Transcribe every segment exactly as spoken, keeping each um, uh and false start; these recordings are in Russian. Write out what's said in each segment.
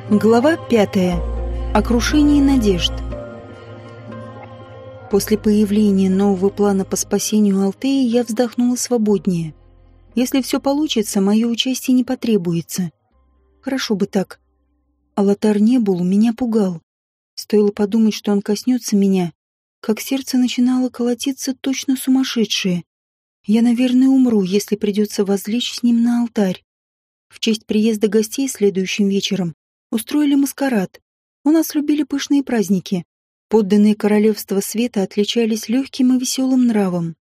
Глава пятая. О крушении надежд. После появления нового плана по спасению Алтеи я вздохнула свободнее. Если все получится, мое участие не потребуется. Хорошо бы так. Алатар Небул меня пугал. Стоило подумать, что он коснется меня, как сердце начинало колотиться точно сумасшедшее. Я, наверное, умру, если придется возлечь с ним на алтарь. В честь приезда гостей следующим вечером устроили маскарад. У нас любили пышные праздники. Подданные королевства света отличались легким и веселым нравом.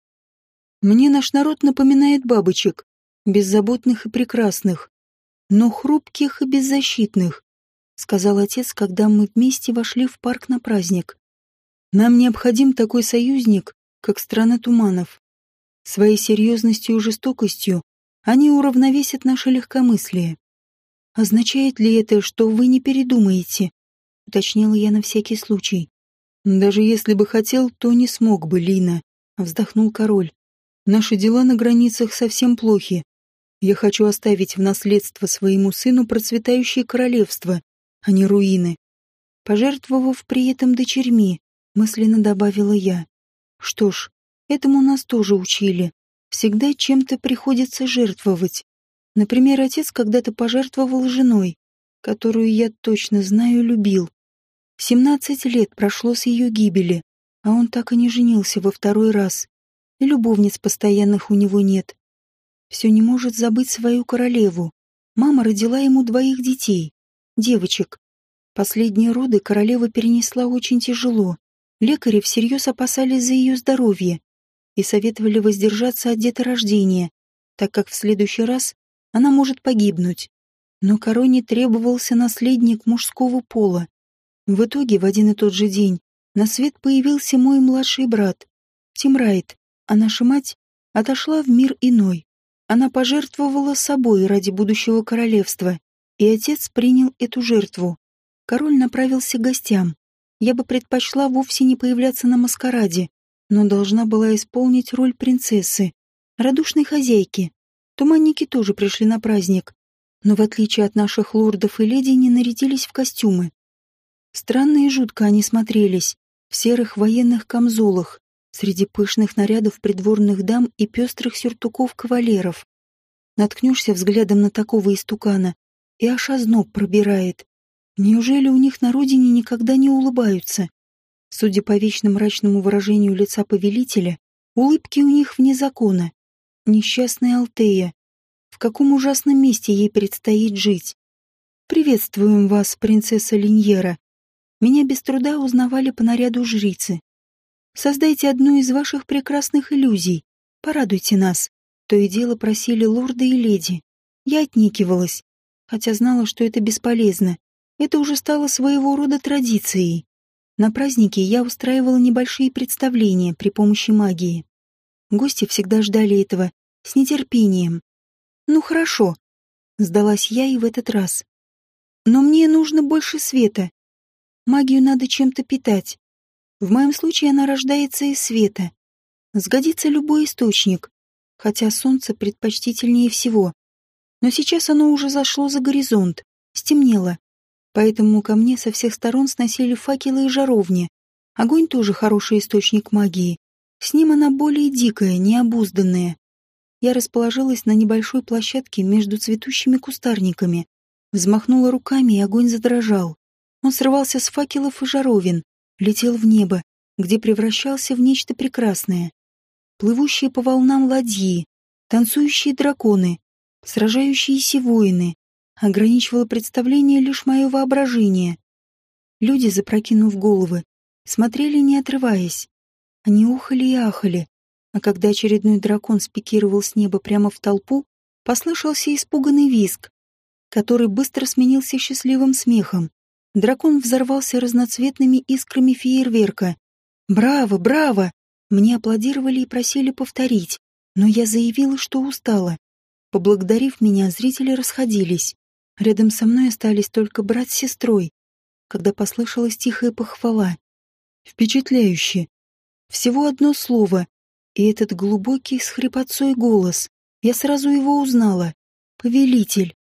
Мне наш народ напоминает бабочек, беззаботных и прекрасных, но хрупких и беззащитных, сказал отец, когда мы вместе вошли в парк на праздник. Нам необходим такой союзник, как страна туманов. Своей серьезностью и жестокостью они уравновесят наше легкомыслие. «Означает ли это, что вы не передумаете?» — уточнила я на всякий случай. «Даже если бы хотел, то не смог бы, Лина», — вздохнул король. «Наши дела на границах совсем плохи. Я хочу оставить в наследство своему сыну процветающее королевство, а не руины». Пожертвовав при этом дочерьми, мысленно добавила я. «Что ж, этому нас тоже учили. Всегда чем-то приходится жертвовать. Например, отец когда-то пожертвовал женой, которую я точно знаю любил. Семнадцать лет прошло с ее гибели, а он так и не женился во второй раз. И любовниц постоянных у него нет. Все не может забыть свою королеву. Мама родила ему двоих детей, девочек. Последние роды королева перенесла очень тяжело. Лекари всерьез опасались за ее здоровье и советовали воздержаться от деторождения, так как в следующий раз она может погибнуть. Но короне требовался наследник мужского пола. В итоге в один и тот же день на свет появился мой младший брат, Тимрайт, а наша мать отошла в мир иной. Она пожертвовала собой ради будущего королевства, и отец принял эту жертву. Король направился к гостям. Я бы предпочла вовсе не появляться на маскараде, но должна была исполнить роль принцессы, радушной хозяйки. Туманники тоже пришли на праздник, но в отличие от наших лордов и леди не нарядились в костюмы. Странно и жутко они смотрелись, в серых военных камзолах, среди пышных нарядов придворных дам и пестрых сюртуков кавалеров. Наткнешься взглядом на такого истукана, и аж озноб пробирает. Неужели у них на родине никогда не улыбаются? Судя по вечно мрачному выражению лица повелителя, улыбки у них вне закона. Несчастная Алтея. В каком ужасном месте ей предстоит жить? «Приветствуем вас, принцесса Линьера». Меня без труда узнавали по наряду жрицы. «Создайте одну из ваших прекрасных иллюзий. Порадуйте нас». То и дело просили лорды и леди. Я отнекивалась, хотя знала, что это бесполезно. Это уже стало своего рода традицией. На празднике я устраивала небольшие представления при помощи магии. Гости всегда ждали этого с нетерпением. «Ну хорошо», — сдалась я и в этот раз. «Но мне нужно больше света. Магию надо чем-то питать. В моем случае она рождается из света. Сгодится любой источник, хотя солнце предпочтительнее всего. Но сейчас оно уже зашло за горизонт, стемнело. Поэтому ко мне со всех сторон сносили факелы и жаровни. Огонь тоже хороший источник магии. С ним она более дикая, необузданная. Я расположилась на небольшой площадке между цветущими кустарниками. Взмахнула руками, и огонь задрожал. Он срывался с факелов и жаровин, летел в небо, где превращался в нечто прекрасное. Плывущие по волнам ладьи, танцующие драконы, сражающиеся воины. Ограничивало представление лишь мое воображение. Люди, запрокинув головы, смотрели, не отрываясь. Они ухали и ахали, а когда очередной дракон спикировал с неба прямо в толпу, послышался испуганный визг, который быстро сменился счастливым смехом. Дракон взорвался разноцветными искрами фейерверка. «Браво, браво!» Мне аплодировали и просили повторить, но я заявила, что устала. Поблагодарив меня, зрители расходились. Рядом со мной остались только брат с сестрой, когда послышалась тихая похвала. «Впечатляюще!» Всего одно слово, и этот глубокий с хрипотцой голос. Я сразу его узнала. Повелитель.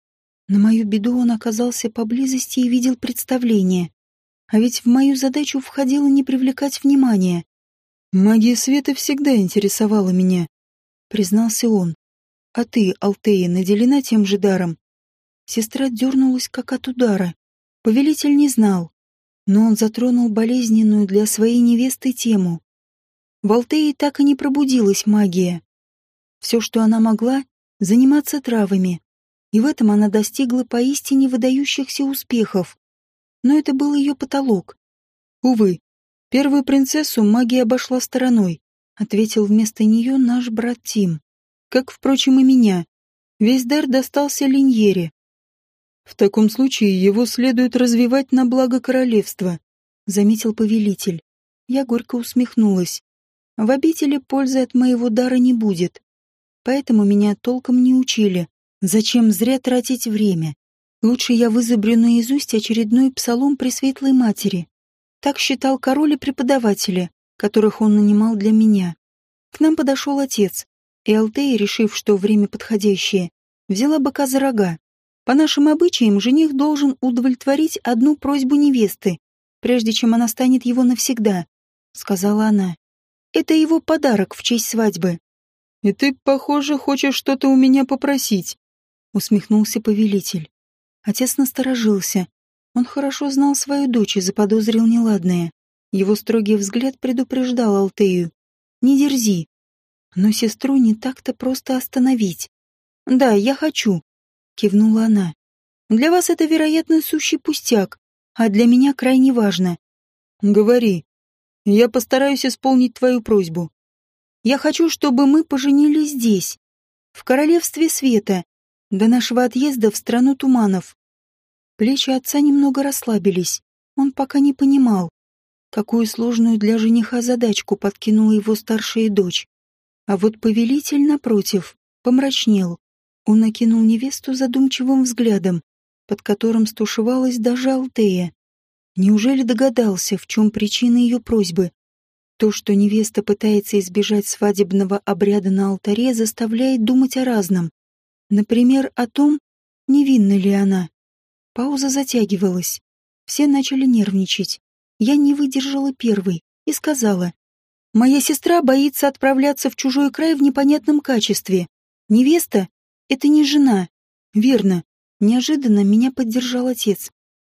На мою беду он оказался поблизости и видел представление. А ведь в мою задачу входило не привлекать внимания. «Магия света всегда интересовала меня», — признался он. «А ты, Алтея, наделена тем же даром?» Сестра дернулась, как от удара. Повелитель не знал, но он затронул болезненную для своей невесты тему. В Алтее так и не пробудилась магия. Все, что она могла, заниматься травами, и в этом она достигла поистине выдающихся успехов. Но это был ее потолок. «Увы, первую принцессу магия обошла стороной», — ответил вместо нее наш брат Тим. «Как, впрочем, и меня. Весь дар достался Линьере. В таком случае его следует развивать на благо королевства», — заметил повелитель. Я горько усмехнулась. В обители пользы от моего дара не будет. Поэтому меня толком не учили. Зачем зря тратить время? Лучше я вызубрю наизусть очередной псалом Пресветлой Матери. Так считал король и преподаватели, которых он нанимал для меня. К нам подошел отец, и Алтея, решив, что время подходящее, взяла быка за рога. По нашим обычаям, жених должен удовлетворить одну просьбу невесты, прежде чем она станет его навсегда, — сказала она. Это его подарок в честь свадьбы. «И ты, похоже, хочешь что-то у меня попросить», — усмехнулся повелитель. Отец насторожился. Он хорошо знал свою дочь и заподозрил неладное. Его строгий взгляд предупреждал Алтею. «Не дерзи». Но сестру не так-то просто остановить. «Да, я хочу», — кивнула она. «Для вас это, вероятно, сущий пустяк, а для меня крайне важно». «Говори. Я постараюсь исполнить твою просьбу. Я хочу, чтобы мы поженились здесь, в Королевстве Света, до нашего отъезда в страну туманов». Плечи отца немного расслабились. Он пока не понимал, какую сложную для жениха задачку подкинула его старшая дочь. А вот повелитель, напротив, помрачнел. Он окинул невесту задумчивым взглядом, под которым стушевалась даже Алтея. Неужели догадался, в чем причина ее просьбы? То, что невеста пытается избежать свадебного обряда на алтаре, заставляет думать о разном. Например, о том, невинна ли она. Пауза затягивалась. Все начали нервничать. Я не выдержала первой и сказала: «Моя сестра боится отправляться в чужой край в непонятном качестве. Невеста — это не жена». «Верно», — неожиданно меня поддержал отец.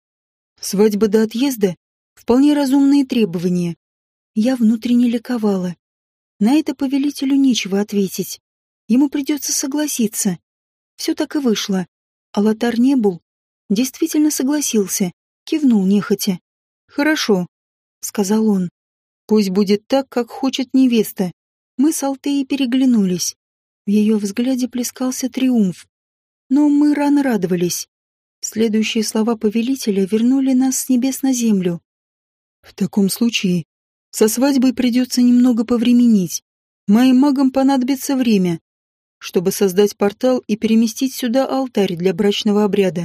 «Свадьба до отъезда — вполне разумные требования». Я внутренне ликовала. На это повелителю нечего ответить. Ему придется согласиться. Все так и вышло. Алатар Небул действительно согласился, кивнул нехотя. «Хорошо», — сказал он. «Пусть будет так, как хочет невеста». Мы с Алтеей переглянулись. В ее взгляде плескался триумф. Но мы рано радовались. Следующие слова повелителя вернули нас с небес на землю. «В таком случае со свадьбой придется немного повременить. Моим магам понадобится время, чтобы создать портал и переместить сюда алтарь для брачного обряда».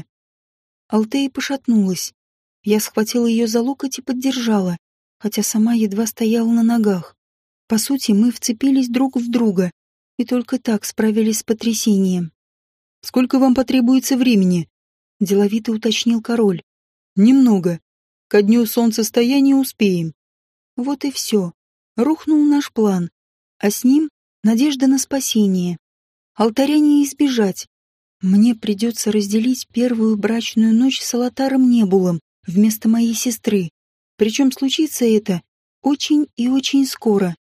Алтея пошатнулась. Я схватила ее за локоть и поддержала, хотя сама едва стояла на ногах. По сути, мы вцепились друг в друга и только так справились с потрясением. «Сколько вам потребуется времени?» — деловито уточнил король. «Немного. Ко дню солнцестояния успеем». Вот и все. Рухнул наш план, а с ним надежда на спасение. Алтаря не избежать. Мне придется разделить первую брачную ночь с Алатаром Небулом вместо моей сестры. Причем случится это очень и очень скоро.